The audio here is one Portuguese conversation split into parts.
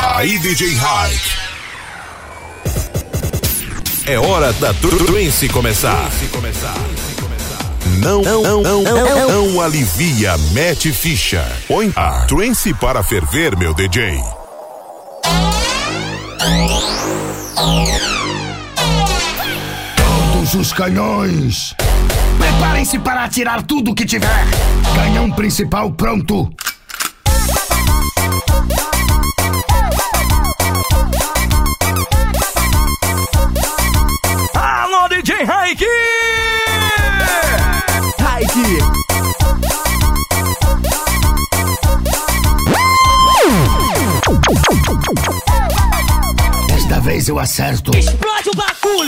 Aí, DJ Hype. É hora da Trance começar. Não alivia, mete ficha. Põe a Trance para ferver, meu DJ. Todos os canhões. Preparem-se para atirar tudo que tiver. Canhão principal pronto. Alô, DJ Raik! Raik! Desta vez eu acerto. Explode o bagulho!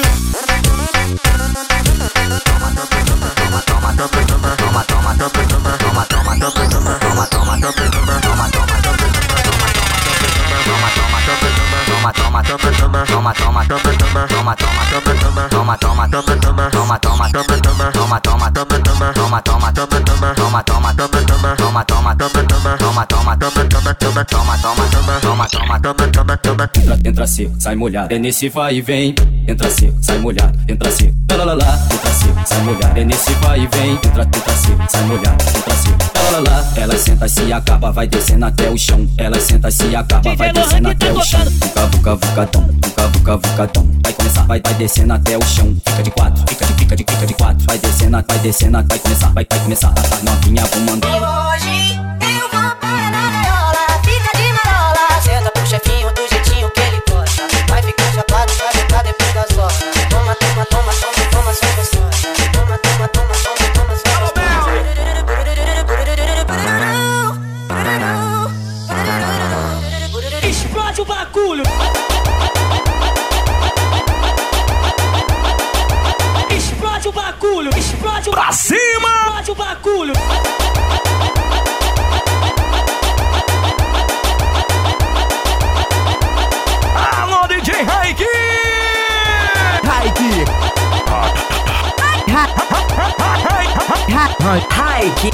Entra seco, sai molhado, é nesse vai e vem. Entra seco, sai molhado, entra seco, lá lá lá. Entra seco, sai molhado, é nesse vai e vem. Entra seco, sai molhado, entra seco, lá lá lá. Ela senta, se acaba, vai descendo até o chão. Ela senta, se acaba, vai descendo até o chão. Vuca, vucadão. Vai começar, vai descendo até o chão. Fica de quatro, fica de quatro. Vai descendo, vai começar, vai começar. A novinha vou mandar. Hoje eu vou para na gaiola, fica de marola. Senta pro chefinho do jeitinho que ele gosta. Vai ficar chapado, vai ficar depois das horas. Toma, só gostosa. Toma, só gostosa. Explode o bagulho! Explode o bagulho! Explode o pra cima! Explode o bagulho! Alô, DJ Raik! Raik!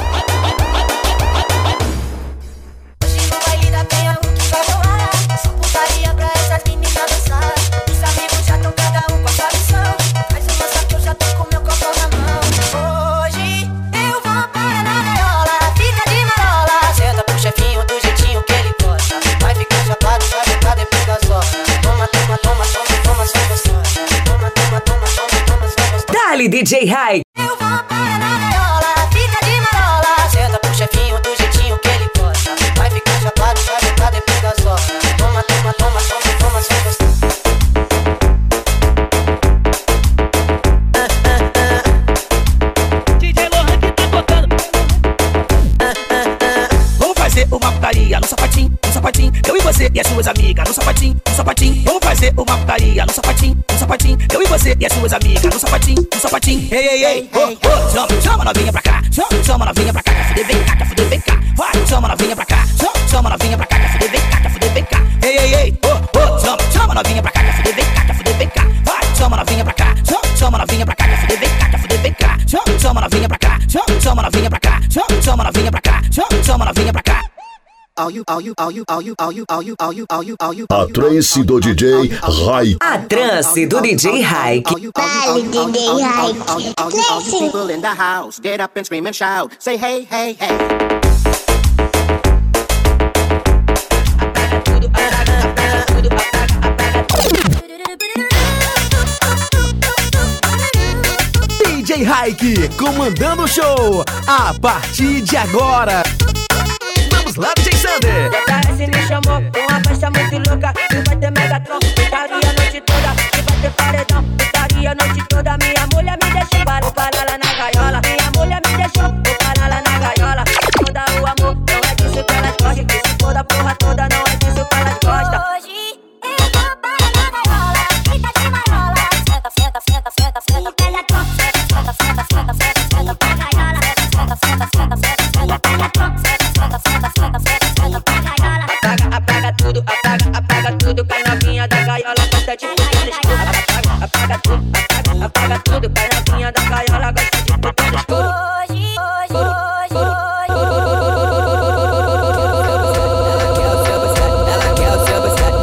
Hoje no baile da penha o que vai rolar? Só putaria pra essas meninas dançar. Os amigos já tão cada um com a sua missão. Faz uma só que eu já tô com meu copo na mão. Hoje eu vou para na gaiola, fica de marola. Senta pro chefinho do jeitinho que ele gosta. Vai ficar chapado, vai ficar depois das horas. Toma, só gostosa. Toma, só gostosa. Dale, DJ Raik! Eu vou para na gaiola, fica de marola. Senta pro chefinho do jeitinho que ele gosta. Vai ficar chapado, vai ficar depois das horas. Toma, só gostosa. DJ Lohan que tá tocando. Vamos fazer uma putaria no sapatinho. Eu e você e as suas amigas no sapatinho. Vamos fazer uma putaria no sapatinho. Eu e você e as suas amigas no sapatinho. Ei, chama novinha pra cá. Chama novinha pra cá, quer fuder, vem cá. Vai, chama novinha pra cá. Chama novinha pra cá, quer fuder, vem cá. Ei, chama novinha pra cá, quer fuder, vem cá. Vai, chama novinha pra cá. Chama novinha pra cá, quer fuder, vem cá. Chama novinha pra cá. Chama novinha pra cá. Chama novinha pra cá. Chama novinha pra cá. A Trance do DJ Raik. A trance do DJ Raik. Dale, DJ Raik. People in the house, get up and scream and shout. Say hey, hey, hey. DJ Raik comandando o show a partir de agora. Vamos lá, DJ Sander. JS me chamou, uma festa muito louca. Que vai ter Megatron, putaria a noite toda. Que vai ter paredão, putaria a noite toda. Minha mulher me deixou, vou parar lá na gaiola. Minha mulher me deixou, vou parar lá na gaiola. Toda o amor, não é disso que elas gostam. Que se for da porra toda, não é disso que elas gostam. Hoje eu vou para na gaiola, fica de marola. Senta, Megatron. Senta pra gaiola. Senta pra Megatron. Apaga tudo, cai novinha da gaiola, gosta de puta no escuro. Apaga tudo, cai novinha da gaiola, gosta de puta no escuro. Hoje. Ela quer o seu bucete,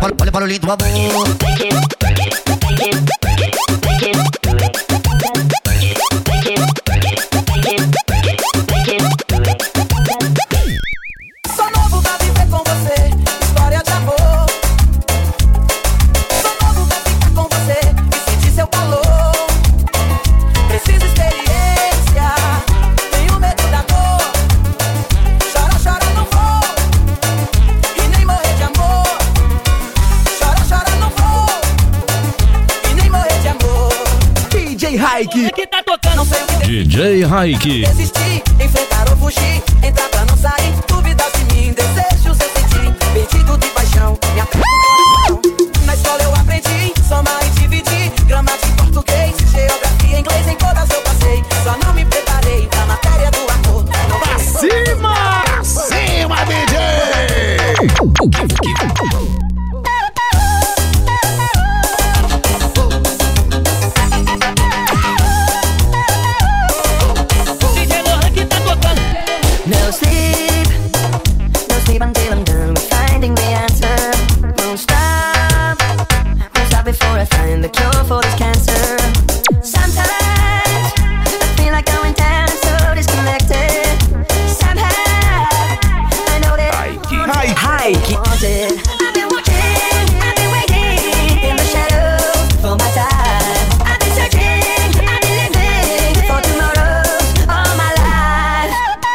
olha o barulhinho do amor. Sou novo pra viver com você, história de amor. Sou novo pra ficar com você e sentir seu calor. Preciso experiência, tenho medo da dor. Chora, chora, não vou, e nem morrer de amor. Chora, chora, não vou, e nem morrer de amor. DJ Raik. Que tá tocando, não sei o que DJ Raik. resistir, enfrentar ou fugir, entrar pra não sair, duvidar de mim, desejos eu senti, perdido de paixão, me aperto no coração. Na escola eu aprendi, somar e dividir, gramática em português, geografia em inglês, em todas eu passei, só não me preparei pra matéria do amor. Pra cima! Pra cima, DJ! DJ Lohan que tá tocando. No sleep until I'm done with finding the answer. Won't stop before I find the cure for this cancer. Sometimes I feel like going down, so disconnected. Somehow I know that Raik. wanted. I've been watching, I've been waiting in the shadows for my time. I've been searching, I've been living for tomorrows all my life.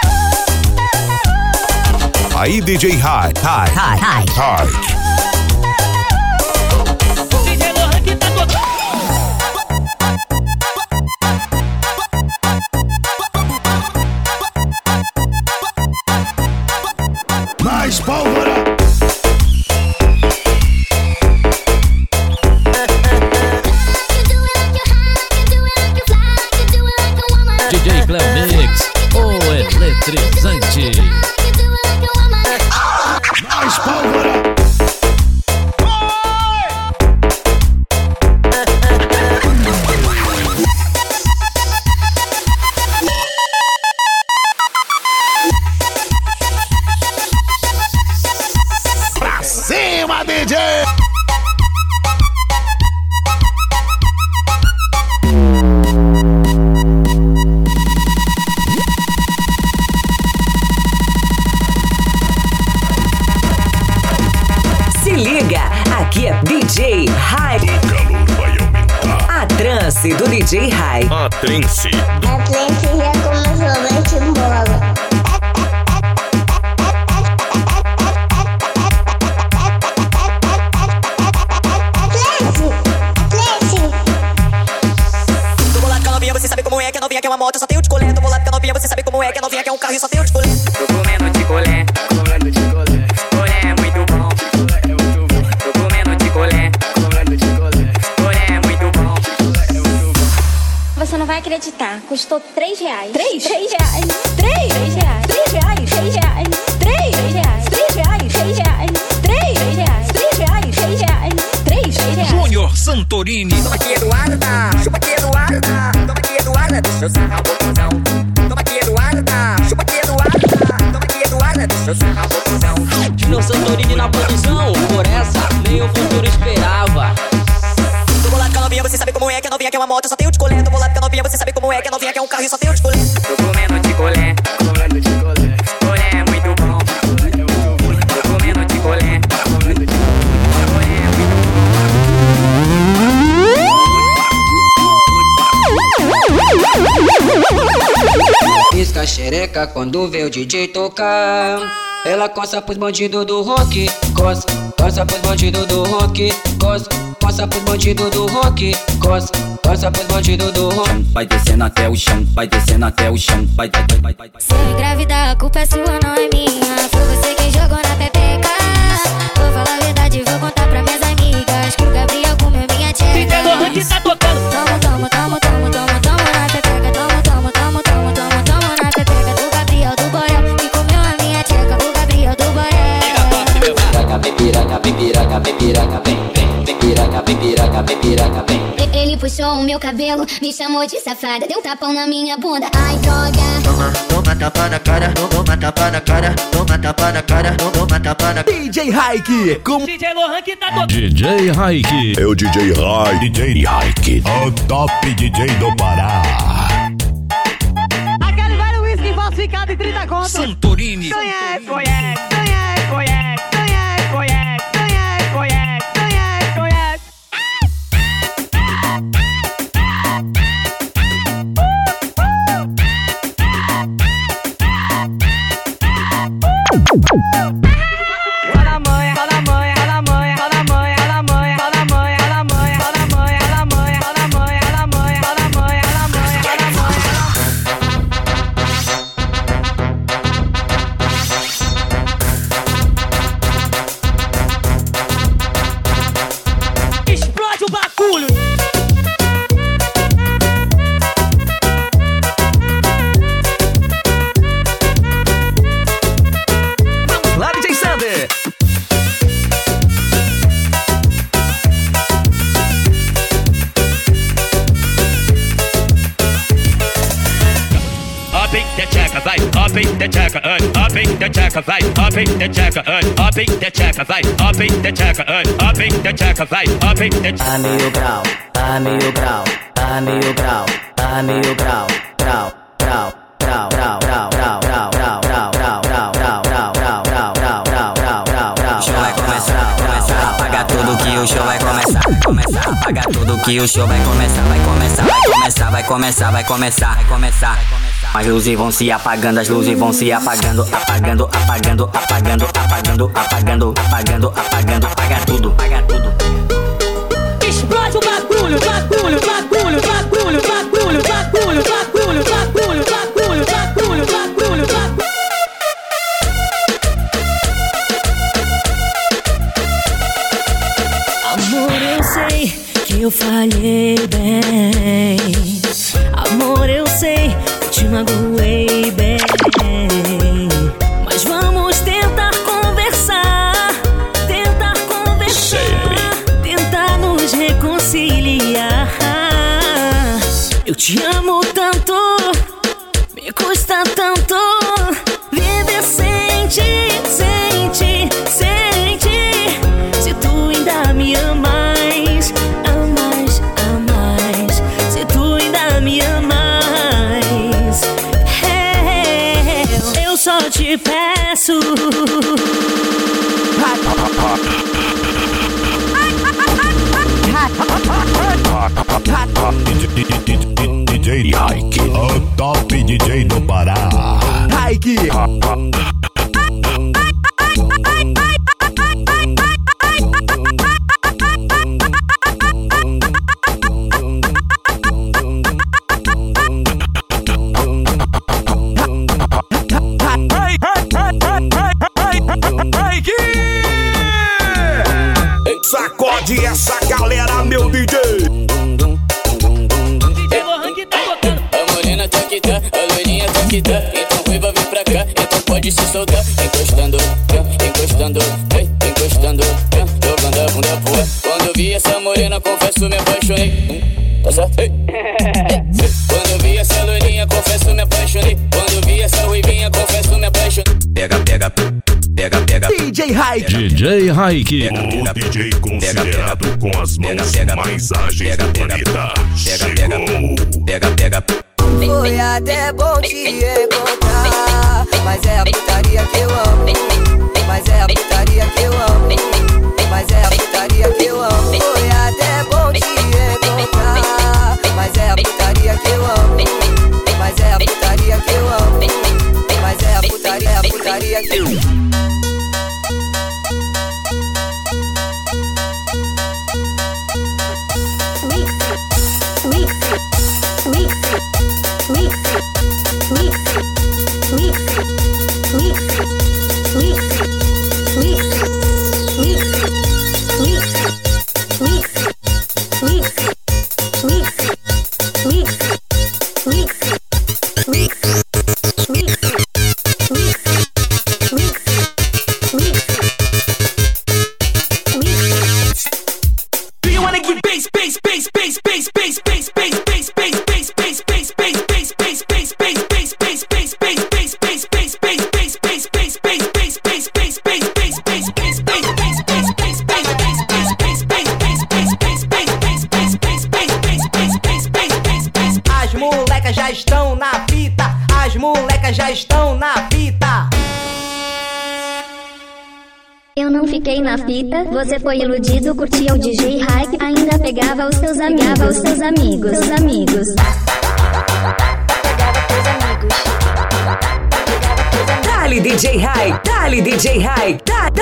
Aí, DJ Raik. Raik. DJ Lohan que tá tocando. Mais pólvora! DJ Cleo Mix, o eletrizante. Mais pólvora! Pra cima, DJ! Se liga, aqui é DJ Raik. O calor vai aumentar. A trance do DJ Raik. A trance. A trance é como sorvete em bola. Tô bolado com a novinha, você sabe como é que a novinha quer uma moto, só tem o de colé. Tô bolado com a novinha, você sabe como é que a novinha quer um carro e só tem o de colé. Tô comendo de colé, comendo de colé. Colé é muito bom, colé é muito bom. Tô comendo de colé, comendo de colé. Colé é muito bom, colé é muito bom. Você não vai acreditar, custou R$3. R$3? R$3. R$3. R$3. R$3. Júnior Santorini. Toma aqui, Eduarda, chupa aqui, Eduarda. Toma aqui, Eduarda, deixa eu sarrar o botãozão. Toma aqui, Eduarda, chupa aqui, Eduarda. Toma aqui, Eduarda, deixa eu sarrar o botãozão. Júnior Santorini na produção, por essa nem o futuro esperava. Tô bolado com a novinha, você sabe como é que a novinha quer uma moto, só tem o de colé. Tô bolado com a novinha, você sabe como é que a novinha quer um carro e só tem o de colé. Tô comendo de colé, comendo de colé. Colé é muito bom, colé é muito bom. Tô comendo de colé, comendo de colé. Colé é muito bom. Pisca a xereca quando vê o DJ tocar. Ela coça pros bandidos do rock. Coça pros bandidos do rock. Coça pros bandidos do rock. Coça pros bandidos do rock. Vai descendo até o chão, vai descendo até o chão. Vai. Se eu engravidar, a culpa é sua, não é minha. Foi você quem jogou na pepeca. Vou falar a verdade, vou contar pra minhas amigas que o Gabriel comeu minha tcheca. DJ Lohan que tá tocando. Toma na pepeca. Toma na pepeca do Gabriel do Borel que comeu a minha tcheca. O Gabriel do Borel. Vem piranha, vem. Ele puxou o meu cabelo, me chamou de safada, deu um tapão na minha bunda. Ai, droga. Toma tapa na cara, toma toma tapa na cara, toma tapa na cara, toma tapa na cara. DJ Raik, com DJ Lohan que tá tocando. DJ Raik. É o DJ Raik. DJ Raik, o top DJ do Pará. Aquele velho whisky falsificado em 30 contos. Santorini. Conhece, conhece, conhece, conhece, conhece, conhece, conhece, conhece, conhece, conhece. Roda manha, roda manha, roda manha, roda manha, roda manha, roda manha, roda manha, roda manha, roda manha, roda manha, roda manha, roda manha, roda manha, roda manha. Explode o bagulho. lá DJ Sander. Up in the checker, vai, up in the checker, up in the checker, vai, up in the checker, up in the checker, vai, up in the checker, up in the checker, vai, up in the Tá mil grau, tá mil grau, tá mil grau, tá mil grau, grau, grau, grau, grau, grau, grau, grau, grau, grau, grau, grau, grau, grau, grau, grau, grau, grau, grau, grau. O show vai começar, apaga tudo que o show vai começar, apaga tudo que o show vai começar, vai começar, vai começar, vai começar, vai começar. As luzes vão se apagando, as luzes vão se apagando, apagando, apagando, apagando, apagando, apagando, apagando, apagando, apaga tudo, apaga tudo. Explode o bagulho, bagulho, bagulho, bagulho, bagulho, bagulho, bagulho, bagulho, bagulho, bagulho, bagulho, bagulho. Amor, eu sei que eu falhei bem. Amor, eu sei que te magoei bem. Mas vamos tentar conversar, tentar nos reconciliar. Eu te amo tanto, me custa tanto viver sem ti, sem ti, sem ti. Se tu ainda me amas, amas, amas. Se tu ainda me amas, eu só te peço. DJ Raik, o top DJ do Pará. Raik. Sacode essa galera, meu DJ. DJ Lohan que tá tocando. A morena tá que tá, a loirinha tá que tá. Então ruiva vem pra cá, então pode se soltar. Encostando, encostando, encostando, jogando a bunda pro ar. Quando eu vi essa morena, confesso, me apaixonei. Tá certo? Quando eu vi essa loirinha, confesso, me apaixonei. Quando eu vi essa ruivinha, confesso, me apaixonei. Pega, pega, pega, pega. DJ Raik. DJ Raik. O DJ considerado com as mãos mais ágeis do planeta. Chegou. Pega, pega. Foi até bom te encontrar, mas é a putaria que eu amo. Mas é a putaria que eu amo. Mas é a putaria que eu amo. Foi até bom te encontrar, mas é a putaria que eu amo. Mas é a putaria que eu amo. Mas é a putaria que eu amo. Mix. já estão na fita. Eu não fiquei na fita, você foi iludido, curtia o DJ Hype, ainda pegava os seus amigos, seus amigos. Dali DJ Hype, dali DJ Hype,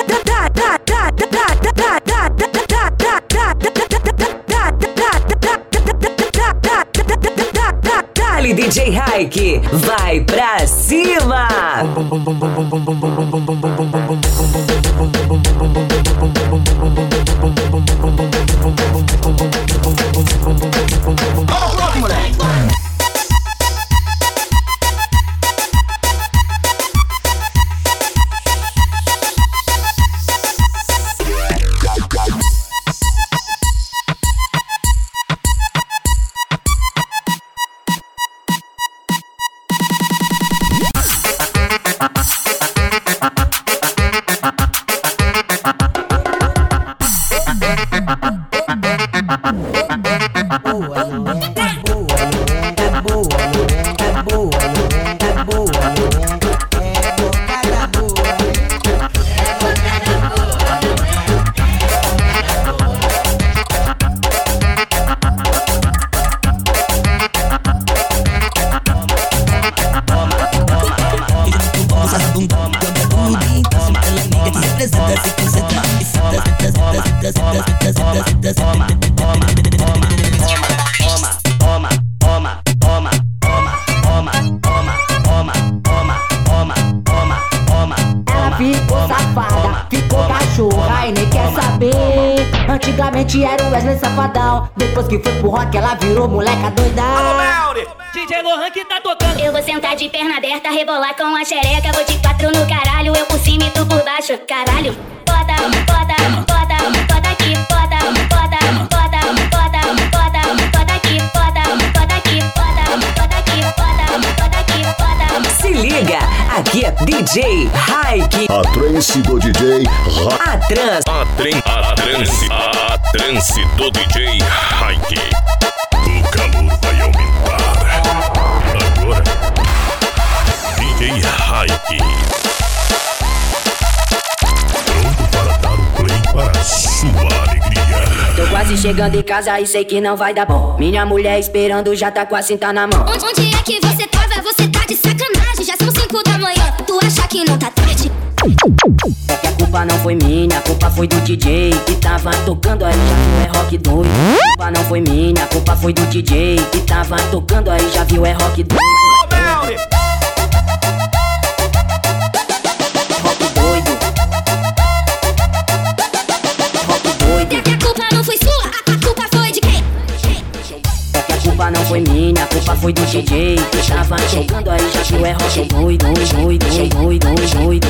dali DJ Hype, vai pra cima. Vamos, moleque. Ficou safada, ficou cachorra e nem quer saber. Antigamente era o Wesley Safadão, depois que foi pro rock ela virou moleca doida. DJ Lohan que tá tocando. Eu vou sentar de perna aberta, rebolar com a xereca. Vou de 4 no caralho, eu por cima e tu por baixo. Caralho, bota, bota, bota, bota aqui, bota, bota, bota, bota, bota, bota aqui, bota, bota aqui, bota, bota aqui, bota, bota aqui, bota. Se liga, aqui é DJ Hype. A trance do DJ A trance. A trance do DJ Hype. O calor vai aumentar. Agora, DJ Hype. Pronto para dar o play para sua alegria. Tô quase chegando em casa e sei que não vai dar bom. Minha mulher esperando já tá com a cinta na mão. Onde é que você tava? Você tá de sacanagem. Já são 5 da manhã, tu acha que não tá tarde? É que a culpa não foi minha, a culpa foi do DJ que tava tocando aí, já viu é rock doido. A culpa não foi minha, a culpa foi do DJ que tava tocando aí, já viu é rock doido. Rock doido. Rock doido. É que a culpa não foi sua, a culpa foi de quem? É que a culpa não foi minha, a culpa foi do DJ que tava tocando aí, já viu é rock doido, doido, doido, doido,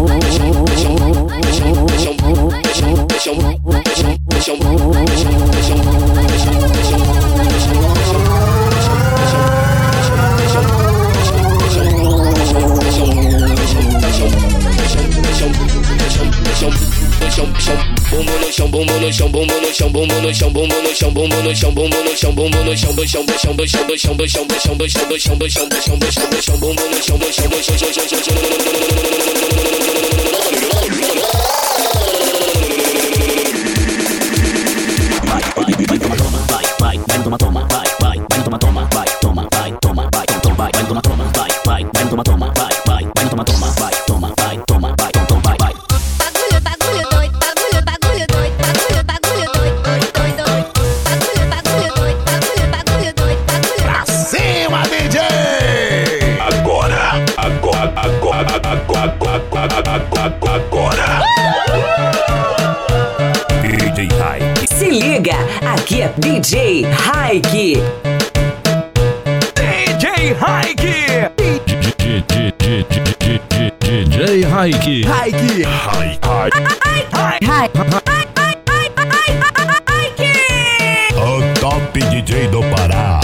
Bumbo no chão, bumbo no chão, bumbo no chão, bumbo no chão, bumbo no chão, bumbo no chão, bumbo no chão, bumbo no chão, bumbo no chão, bumbo no chão, bumbo no chão, bumbo no chão, bumbo no chão, bumbo no chão, bumbo no chão, bumbo no chão, bumbo no chão, bumbo no DJ Hype. Se liga, aqui é DJ Hype. DJ Hype. DJ Hype. O top DJ do Pará.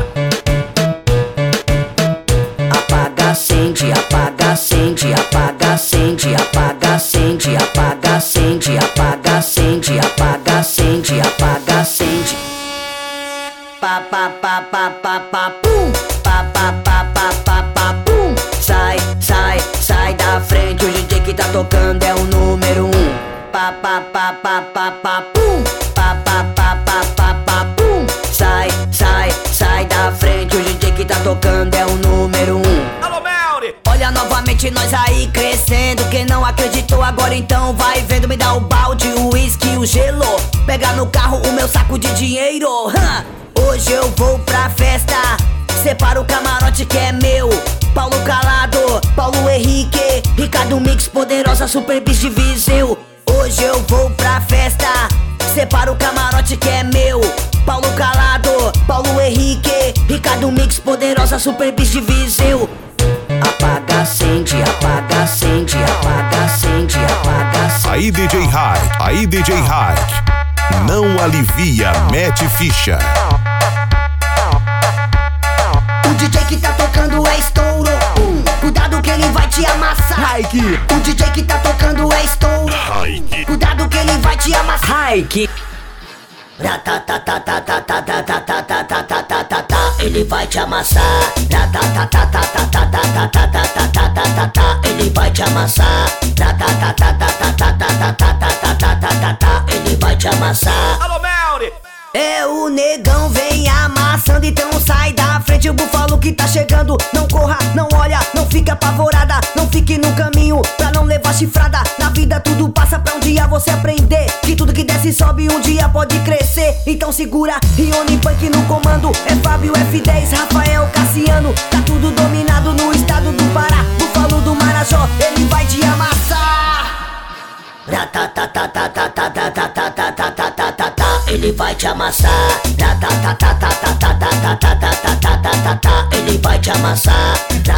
Apaga, acende, apaga, acende, apaga, acende, apaga, acende, apaga, acende, apaga, acende, apaga, acende, apaga, acende. Pa pa pa pa pa pa pum, pa pa pa pa pa pa pum. Sai que tá tocando é o número 1. Pá, pá, pá, pá, pá, pá, pum. Pá, pá, pá, pá, pá, pá, pum. Sai, sai, sai da frente. O DJ que tá tocando é o número 1. Alô, Melri! Olha novamente nós aí crescendo. Quem não acreditou agora então vai vendo. Me dá o balde, o uísque, o gelo. Pega no carro o meu saco de dinheiro. Hoje eu vou pra festa. Separa o camarote que é meu. Paulo Calado, Paulo Henrique, Ricardo Mix, Poderosa, Super Bis de Viseu. Hoje eu vou pra festa. Separa o camarote que é meu. Paulo Calado, Paulo Henrique, Ricardo Mix, Poderosa, Super Bis de Viseu. Apaga, acende, apaga, acende, apaga, acende, apaga, acende. Aí DJ Hike, aí DJ Hike. Não alivia, mete ficha. O DJ que tá tocando é estouro. Cuidado que ele vai te amassar. Hike. O DJ que tá tocando é estouro. Hike. Cuidado que ele vai te amassar. Hike. Ele vai te amassar. Ele vai te amassar. Ele vai te amassar. Alô, Melri! É o negão vem amassando, então sai da frente. O búfalo que tá chegando, não corra, não olha, não fica apavorada, não fique no caminho pra não levar chifrada. Na vida tudo passa pra um dia você aprender que tudo que desce sobe um dia pode crescer. Então segura, Rione Punk no comando. É Fábio F10, Rafael Cassiano. Tá tudo dominado no estado do Pará. Búfalo do Marajó, ele vai te amassar. Ele vai te amassar. Ele vai te amassar.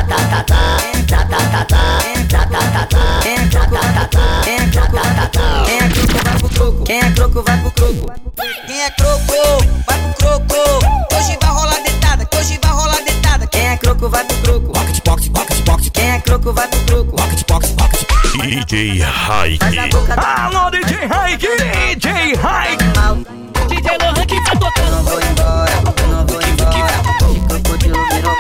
Quem é croco vai pro croco. Quem é croco vai pro croco. Hoje vai rolar dentada, hoje vai rolar dentada. Quem é croco vai pro croco. Quem é croco vai pro croco. DJ Hike. Alô, DJ Hike! DJ Hike! DJ Lohan que tá tocando. Eu não vou embora, eu não vou embora. De crocodilo virou.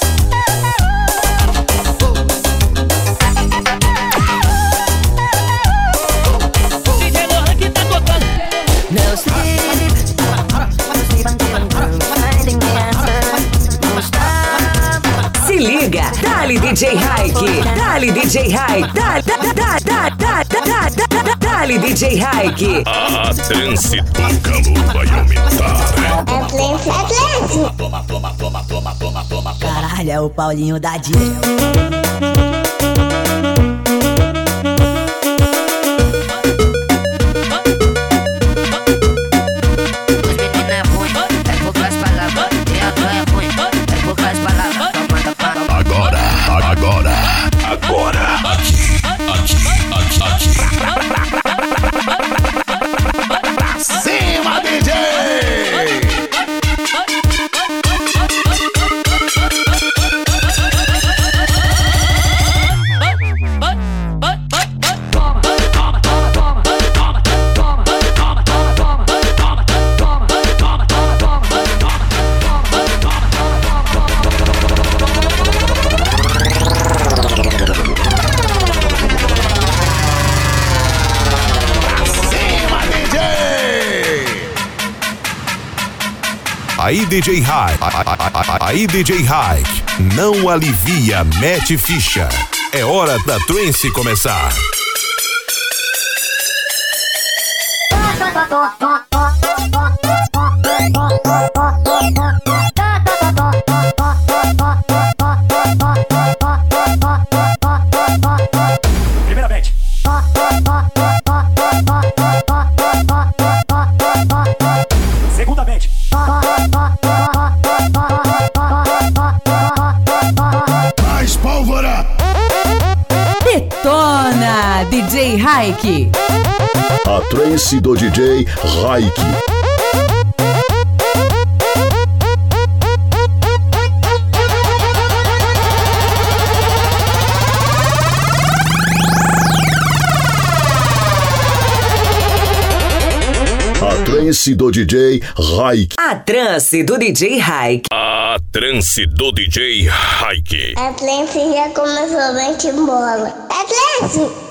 DJ Lohan que tá tocando. Meu sleep. Se liga, dale DJ Hike, dale DJ Hike, dale DJ Hike. A trance do calor vai aumentar. Caralho, é o Paulinho da Dia. Agora, aqui. Pra cima, DJ! Aí DJ Hike, aí DJ Hike, não alivia, mete ficha. É hora da trance começar. Primeiramente. Segundamente. Mais pólvora! Detona, DJ Hike. A trance do DJ Hike. A trance do DJ Hike. A trance do DJ Hike. A trance do DJ Hike. A trance já começou, vem-te embora. A trance!